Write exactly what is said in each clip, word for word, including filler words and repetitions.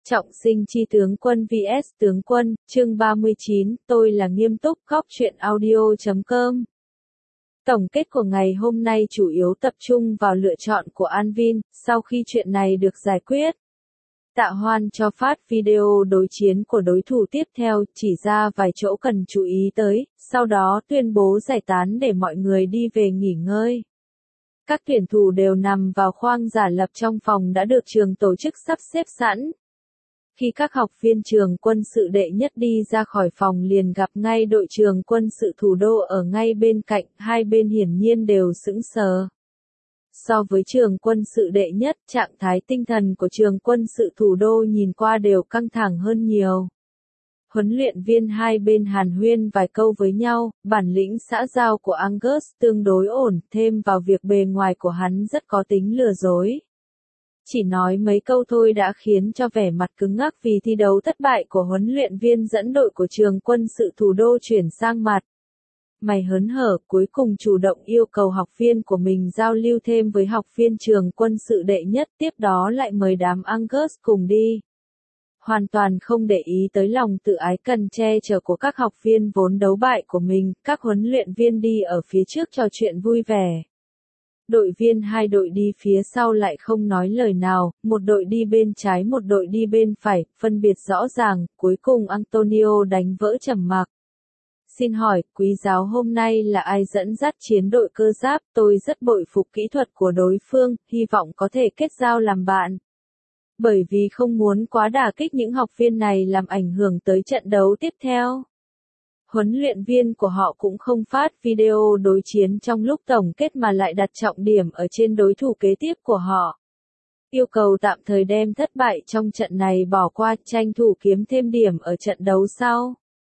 Trọng sinh chi tướng quân vs tướng quân, chương ba mươi chín, tôi là nghiêm túc, góc truyện audio chấm com. Tổng kết của ngày hôm nay chủ yếu tập trung vào lựa chọn của Anvin, sau khi chuyện này được giải quyết. Tạ Hoan cho phát video đối chiến của đối thủ tiếp theo, chỉ ra vài chỗ cần chú ý tới, sau đó tuyên bố giải tán để mọi người đi về nghỉ ngơi. Các tuyển thủ đều nằm vào khoang giả lập trong phòng đã được trường tổ chức sắp xếp sẵn. Khi các học viên trường quân sự đệ nhất đi ra khỏi phòng liền gặp ngay đội trường quân sự thủ đô ở ngay bên cạnh, hai bên hiển nhiên đều sững sờ. So với trường quân sự đệ nhất, trạng thái tinh thần của trường quân sự thủ đô nhìn qua đều căng thẳng hơn nhiều. Huấn luyện viên hai bên hàn huyên vài câu với nhau, bản lĩnh xã giao của Angus tương đối ổn, thêm vào việc bề ngoài của hắn rất có tính lừa dối. Chỉ nói mấy câu thôi đã khiến cho vẻ mặt cứng ngắc vì thi đấu thất bại của huấn luyện viên dẫn đội của trường quân sự thủ đô chuyển sang mặt mày hớn hở, cuối cùng chủ động yêu cầu học viên của mình giao lưu thêm với học viên trường quân sự đệ nhất, tiếp đó lại mời đám Angus cùng đi. Hoàn toàn không để ý tới lòng tự ái cần che chở của các học viên vốn đấu bại của mình, các huấn luyện viên đi ở phía trước trò chuyện vui vẻ. Đội viên hai đội đi phía sau lại không nói lời nào, một đội đi bên trái một đội đi bên phải, phân biệt rõ ràng, cuối cùng Antonio đánh vỡ trầm mặc. Xin hỏi, quý giáo hôm nay là ai dẫn dắt chiến đội cơ giáp, tôi rất bội phục kỹ thuật của đối phương, hy vọng có thể kết giao làm bạn. Bởi vì không muốn quá đả kích những học viên này làm ảnh hưởng tới trận đấu tiếp theo. Huấn luyện viên của họ cũng không phát video đối chiến trong lúc tổng kết mà lại đặt trọng điểm ở trên đối thủ kế tiếp của họ. Yêu cầu tạm thời đem thất bại trong trận này bỏ qua, tranh thủ kiếm thêm điểm ở trận đấu sau.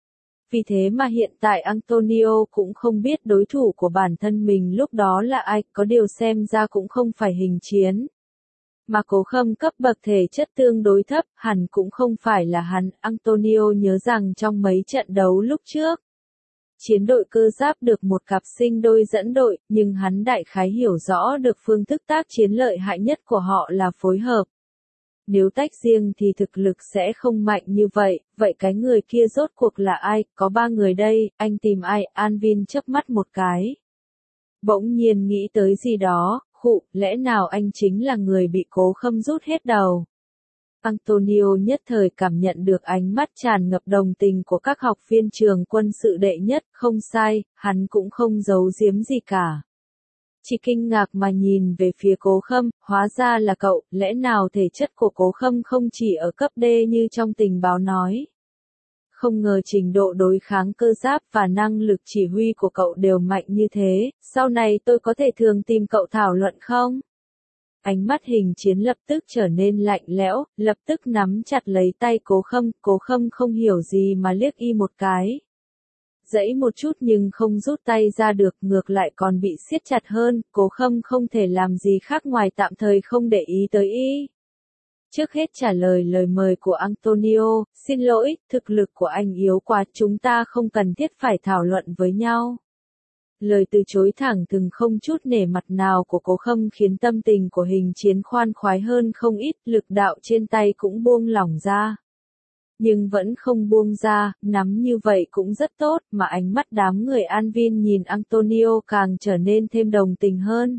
Vì thế mà hiện tại Antonio cũng không biết đối thủ của bản thân mình lúc đó là ai, có điều xem ra cũng không phải hình chiến. Mà Cố Khâm cấp bậc thể chất tương đối thấp, hẳn cũng không phải là hắn. Antonio nhớ rằng trong mấy trận đấu lúc trước, chiến đội cơ giáp được một cặp sinh đôi dẫn đội, nhưng hắn đại khái hiểu rõ được phương thức tác chiến lợi hại nhất của họ là phối hợp. Nếu tách riêng thì thực lực sẽ không mạnh như vậy, vậy cái người kia rốt cuộc là ai? Có ba người đây, anh tìm ai? Anvin chớp mắt một cái. Bỗng nhiên nghĩ tới gì đó, khụ, lẽ nào anh chính là người bị Cố Khâm rút hết đầu? Antonio nhất thời cảm nhận được ánh mắt tràn ngập đồng tình của các học viên trường quân sự đệ nhất, không sai, hắn cũng không giấu giếm gì cả. Chỉ kinh ngạc mà nhìn về phía Cố Khâm, hóa ra là cậu, lẽ nào thể chất của Cố Khâm không chỉ ở cấp D như trong tình báo nói. Không ngờ trình độ đối kháng cơ giáp và năng lực chỉ huy của cậu đều mạnh như thế, sau này tôi có thể thường tìm cậu thảo luận không? Ánh mắt hình chiến lập tức trở nên lạnh lẽo, lập tức nắm chặt lấy tay Cố Khâm, Cố Khâm không hiểu gì mà liếc y một cái. Dãy một chút nhưng không rút tay ra được, ngược lại còn bị siết chặt hơn, Cố Khâm không thể làm gì khác ngoài tạm thời không để ý tới y. Trước hết trả lời lời mời của Antonio, xin lỗi, thực lực của anh yếu quá, chúng ta không cần thiết phải thảo luận với nhau. Lời từ chối thẳng thừng không chút nể mặt nào của Cố Khâm khiến tâm tình của hình chiến khoan khoái hơn không ít, lực đạo trên tay cũng buông lỏng ra. Nhưng vẫn không buông ra, nắm như vậy cũng rất tốt, mà ánh mắt đám người Anvin nhìn Antonio càng trở nên thêm đồng tình hơn.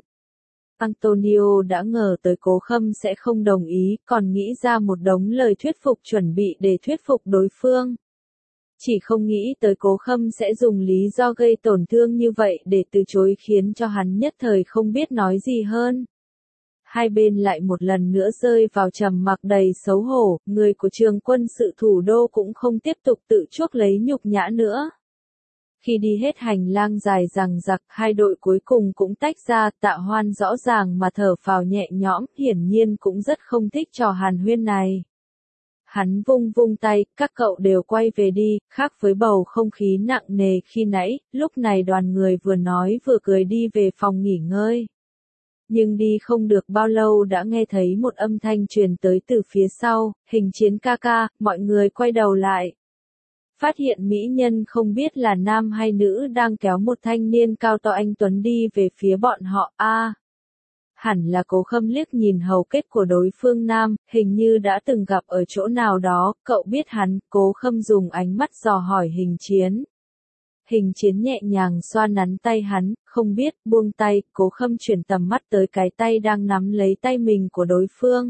Antonio đã ngờ tới Cố Khâm sẽ không đồng ý, còn nghĩ ra một đống lời thuyết phục chuẩn bị để thuyết phục đối phương. Chỉ không nghĩ tới Cố Khâm sẽ dùng lý do gây tổn thương như vậy để từ chối khiến cho hắn nhất thời không biết nói gì hơn. Hai bên lại một lần nữa rơi vào trầm mặc đầy xấu hổ, người của trường quân sự thủ đô cũng không tiếp tục tự chuốc lấy nhục nhã nữa. Khi đi hết hành lang dài dằng dặc, hai đội cuối cùng cũng tách ra, Tạ Hoan rõ ràng mà thở phào nhẹ nhõm, hiển nhiên cũng rất không thích trò hàn huyên này. Hắn vung vung tay, các cậu đều quay về đi, khác với bầu không khí nặng nề khi nãy, lúc này đoàn người vừa nói vừa cười đi về phòng nghỉ ngơi. Nhưng đi không được bao lâu đã nghe thấy một âm thanh truyền tới từ phía sau, hình chiến ca ca, mọi người quay đầu lại. Phát hiện mỹ nhân không biết là nam hay nữ đang kéo một thanh niên cao to anh tuấn đi về phía bọn họ, a. hẳn là Cố Khâm liếc nhìn hầu kết của đối phương nam, hình như đã từng gặp ở chỗ nào đó, cậu biết hắn, Cố Khâm dùng ánh mắt dò hỏi Hình Chiến. Hình Chiến nhẹ nhàng xoa nắn tay hắn, không biết, buông tay, Cố Khâm chuyển tầm mắt tới cái tay đang nắm lấy tay mình của đối phương.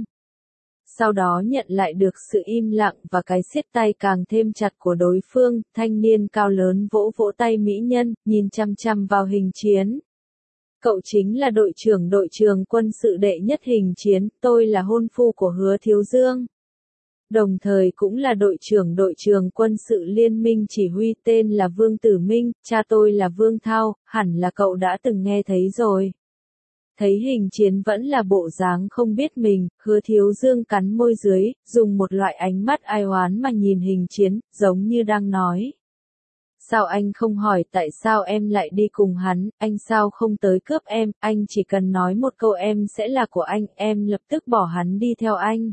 Sau đó nhận lại được sự im lặng và cái siết tay càng thêm chặt của đối phương, thanh niên cao lớn vỗ vỗ tay mỹ nhân, nhìn chăm chăm vào Hình Chiến. Cậu chính là đội trưởng đội trường quân sự đệ nhất Hình Chiến, tôi là hôn phu của Hứa Thiếu Dương. Đồng thời cũng là đội trưởng đội trường quân sự liên minh chỉ huy, tên là Vương Tử Minh, cha tôi là Vương Thao, hẳn là cậu đã từng nghe thấy rồi. Thấy Hình Chiến vẫn là bộ dáng không biết mình, Hứa Thiếu Dương cắn môi dưới, dùng một loại ánh mắt ai oán mà nhìn Hình Chiến, giống như đang nói. Sao anh không hỏi tại sao em lại đi cùng hắn, anh sao không tới cướp em, anh chỉ cần nói một câu em sẽ là của anh, em lập tức bỏ hắn đi theo anh.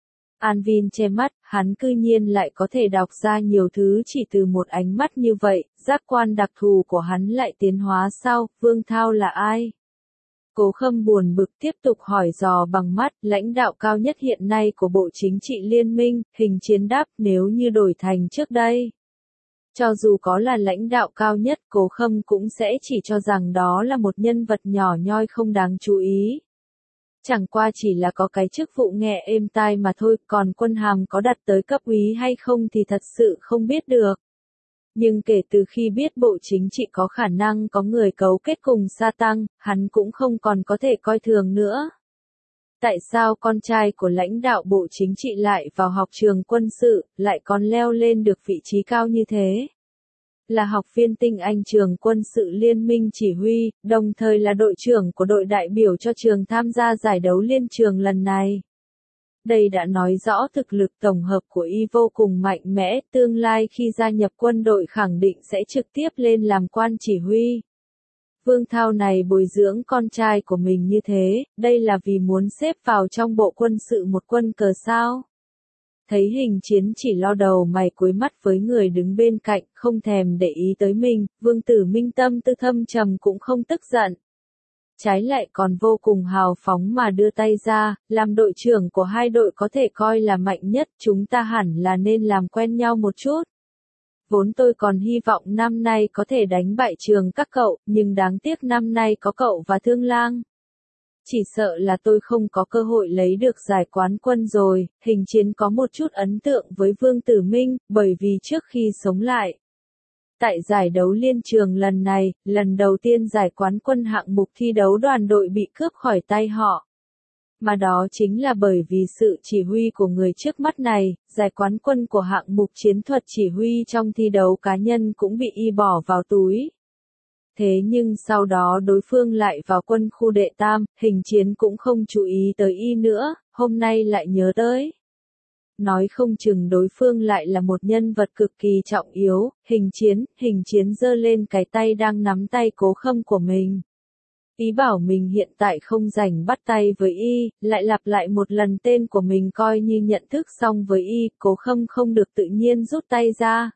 An Vin che mắt, hắn cư nhiên lại có thể đọc ra nhiều thứ chỉ từ một ánh mắt như vậy, giác quan đặc thù của hắn lại tiến hóa sao, Vương Thao là ai? Cố Khâm buồn bực tiếp tục hỏi dò bằng mắt, lãnh đạo cao nhất hiện nay của Bộ Chính trị Liên minh, Hình Chiến đáp, nếu như đổi thành trước đây. Cho dù có là lãnh đạo cao nhất, Cố Khâm cũng sẽ chỉ cho rằng đó là một nhân vật nhỏ nhoi không đáng chú ý. Chẳng qua chỉ là có cái chức vụ nghe êm tai mà thôi, còn quân hàm có đặt tới cấp úy hay không thì thật sự không biết được. Nhưng kể từ khi biết Bộ Chính trị có khả năng có người cấu kết cùng Sa Tăng, hắn cũng không còn có thể coi thường nữa. Tại sao con trai của lãnh đạo Bộ Chính trị lại vào học trường quân sự, lại còn leo lên được vị trí cao như thế? Là học viên tinh anh trường quân sự liên minh chỉ huy, đồng thời là đội trưởng của đội đại biểu cho trường tham gia giải đấu liên trường lần này. Đây đã nói rõ thực lực tổng hợp của y vô cùng mạnh mẽ, tương lai khi gia nhập quân đội khẳng định sẽ trực tiếp lên làm quan chỉ huy. Vương Thao này bồi dưỡng con trai của mình như thế, đây là vì muốn xếp vào trong bộ quân sự một quân cờ sao? Thấy Hình Chiến chỉ lo đầu mày cúi mắt với người đứng bên cạnh, không thèm để ý tới mình, Vương Tử Minh tâm tư thâm trầm cũng không tức giận. Trái lại còn vô cùng hào phóng mà đưa tay ra, làm đội trưởng của hai đội có thể coi là mạnh nhất, chúng ta hẳn là nên làm quen nhau một chút. Vốn tôi còn hy vọng năm nay có thể đánh bại trường các cậu, nhưng đáng tiếc năm nay có cậu và Thương Lang. Chỉ sợ là tôi không có cơ hội lấy được giải quán quân rồi. Hình Chiến có một chút ấn tượng với Vương Tử Minh, bởi vì trước khi sống lại. Tại giải đấu liên trường lần này, lần đầu tiên giải quán quân hạng mục thi đấu đoàn đội bị cướp khỏi tay họ. Mà đó chính là bởi vì sự chỉ huy của người trước mắt này, giải quán quân của hạng mục chiến thuật chỉ huy trong thi đấu cá nhân cũng bị y bỏ vào túi. Thế nhưng sau đó đối phương lại vào quân khu đệ tam, Hình Chiến cũng không chú ý tới y nữa, hôm nay lại nhớ tới. Nói không chừng đối phương lại là một nhân vật cực kỳ trọng yếu, Hình Chiến, Hình Chiến giơ lên cái tay đang nắm tay Cố Khâm của mình. Ý bảo mình hiện tại không rảnh bắt tay với y, lại lặp lại một lần tên của mình coi như nhận thức xong với y, Cố Khâm không được tự nhiên rút tay ra.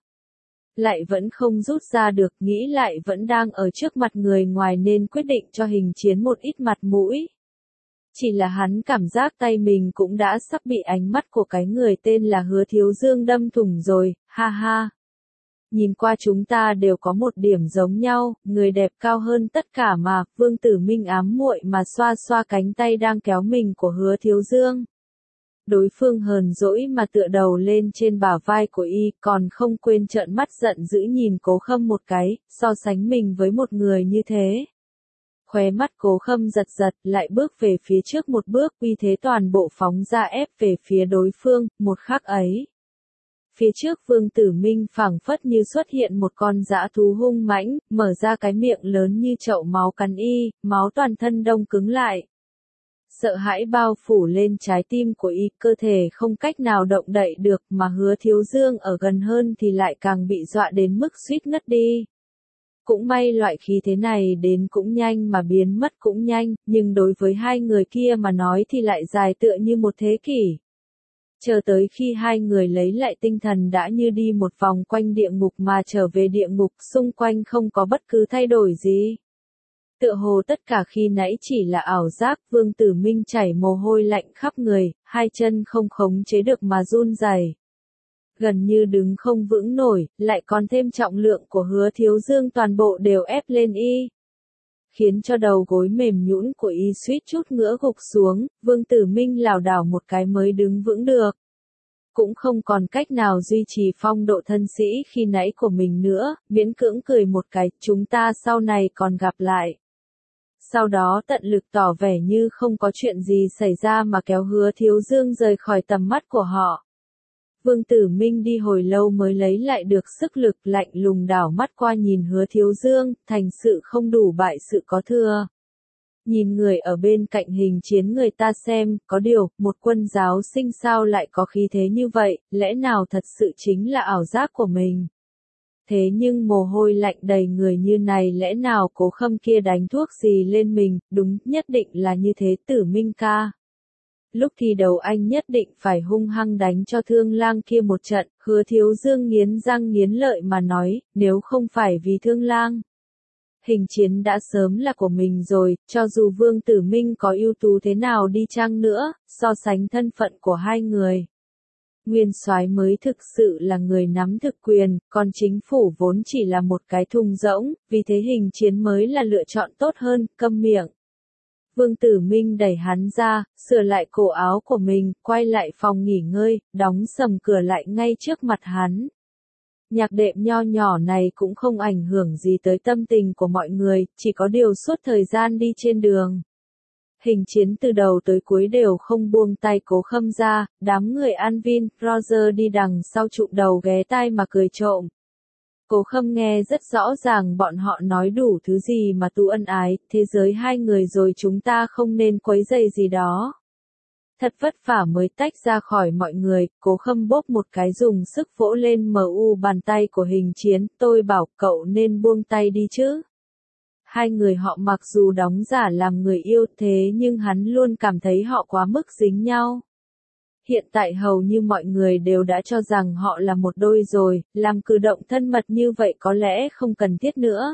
Lại vẫn không rút ra được, nghĩ lại vẫn đang ở trước mặt người ngoài nên quyết định cho Hình Chiến một ít mặt mũi. Chỉ là hắn cảm giác tay mình cũng đã sắp bị ánh mắt của cái người tên là Hứa Thiếu Dương đâm thủng rồi, ha ha. Nhìn qua chúng ta đều có một điểm giống nhau, người đẹp cao hơn tất cả mà, Vương Tử Minh ám muội mà xoa xoa cánh tay đang kéo mình của Hứa Thiếu Dương. Đối phương hờn dỗi mà tựa đầu lên trên bả vai của y, còn không quên trợn mắt giận dữ nhìn Cố Khâm một cái, so sánh mình với một người như thế. Khóe mắt Cố Khâm giật giật, lại bước về phía trước một bước, uy thế toàn bộ phóng ra ép về phía đối phương, một khắc ấy. Phía trước Vương Tử Minh phảng phất như xuất hiện một con dã thú hung mãnh, mở ra cái miệng lớn như chậu máu cắn y, máu toàn thân đông cứng lại. Sợ hãi bao phủ lên trái tim của y, cơ thể không cách nào động đậy được, mà Hứa Thiếu Dương ở gần hơn thì lại càng bị dọa đến mức suýt ngất đi. Cũng may loại khí thế này đến cũng nhanh mà biến mất cũng nhanh, nhưng đối với hai người kia mà nói thì lại dài tựa như một thế kỷ. Chờ tới khi hai người lấy lại tinh thần đã như đi một vòng quanh địa ngục mà trở về địa ngục, xung quanh không có bất cứ thay đổi gì. Tựa hồ tất cả khi nãy chỉ là ảo giác, Vương Tử Minh chảy mồ hôi lạnh khắp người, hai chân không khống chế được mà run rẩy. Gần như đứng không vững nổi, lại còn thêm trọng lượng của Hứa Thiếu Dương toàn bộ đều ép lên y. Khiến cho đầu gối mềm nhũn của y suýt chút nữa gục xuống, Vương Tử Minh lảo đảo một cái mới đứng vững được. Cũng không còn cách nào duy trì phong độ thân sĩ khi nãy của mình nữa, miễn cưỡng cười một cái, chúng ta sau này còn gặp lại. Sau đó tận lực tỏ vẻ như không có chuyện gì xảy ra mà kéo Hứa Thiếu Dương rời khỏi tầm mắt của họ. Vương Tử Minh đi hồi lâu mới lấy lại được sức lực, lạnh lùng đảo mắt qua nhìn Hứa Thiếu Dương, thành sự không đủ bại sự có thừa. Nhìn người ở bên cạnh Hình Chiến người ta xem, có điều, một quân giáo sinh sao lại có khí thế như vậy, lẽ nào thật sự chính là ảo giác của mình. Thế nhưng mồ hôi lạnh đầy người như này lẽ nào Cố Khâm kia đánh thuốc gì lên mình, đúng, nhất định là như thế Tử Minh ca. Lúc thi đấu anh nhất định phải hung hăng đánh cho Thương Lang kia một trận, Hứa Thiếu Dương nghiến răng nghiến lợi mà nói, nếu không phải vì Thương Lang. Hình Chiến đã sớm là của mình rồi, cho dù Vương Tử Minh có ưu tú thế nào đi chăng nữa, so sánh thân phận của hai người. Nguyên soái mới thực sự là người nắm thực quyền, còn chính phủ vốn chỉ là một cái thùng rỗng, vì thế Hình Chiến mới là lựa chọn tốt hơn, câm miệng. Vương Tử Minh đẩy hắn ra, sửa lại cổ áo của mình, quay lại phòng nghỉ ngơi, đóng sầm cửa lại ngay trước mặt hắn. Nhạc đệm nho nhỏ này cũng không ảnh hưởng gì tới tâm tình của mọi người, chỉ có điều suốt thời gian đi trên đường. Hình Chiến từ đầu tới cuối đều không buông tay Cố Khâm ra, đám người Anvin, Roger đi đằng sau chụm đầu ghé tai mà cười trộm. Cố Khâm nghe rất rõ ràng bọn họ nói đủ thứ gì mà tu ân ái, thế giới hai người rồi chúng ta không nên quấy rầy gì đó. Thật vất vả mới tách ra khỏi mọi người, Cố Khâm bóp một cái dùng sức vỗ lên mờ u bàn tay của Hình Chiến, tôi bảo cậu nên buông tay đi chứ. Hai người họ mặc dù đóng giả làm người yêu thế nhưng hắn luôn cảm thấy họ quá mức dính nhau. Hiện tại hầu như mọi người đều đã cho rằng họ là một đôi rồi, làm cử động thân mật như vậy có lẽ không cần thiết nữa.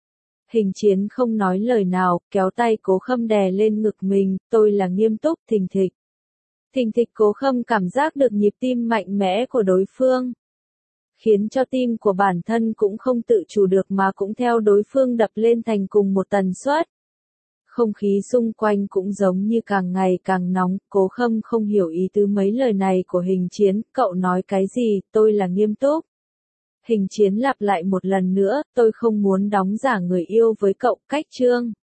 Hình Chiến không nói lời nào, kéo tay Cố Khâm đè lên ngực mình, tôi là nghiêm túc, thình thịch. Thình thịch Cố Khâm cảm giác được nhịp tim mạnh mẽ của đối phương. Khiến cho tim của bản thân cũng không tự chủ được mà cũng theo đối phương đập lên thành cùng một tần suất. Không khí xung quanh cũng giống như càng ngày càng nóng, Cố Khâm không hiểu ý tứ mấy lời này của Hình Chiến, cậu nói cái gì, tôi là nghiêm túc. Hình Chiến lặp lại một lần nữa, tôi không muốn đóng giả người yêu với cậu, cách chương.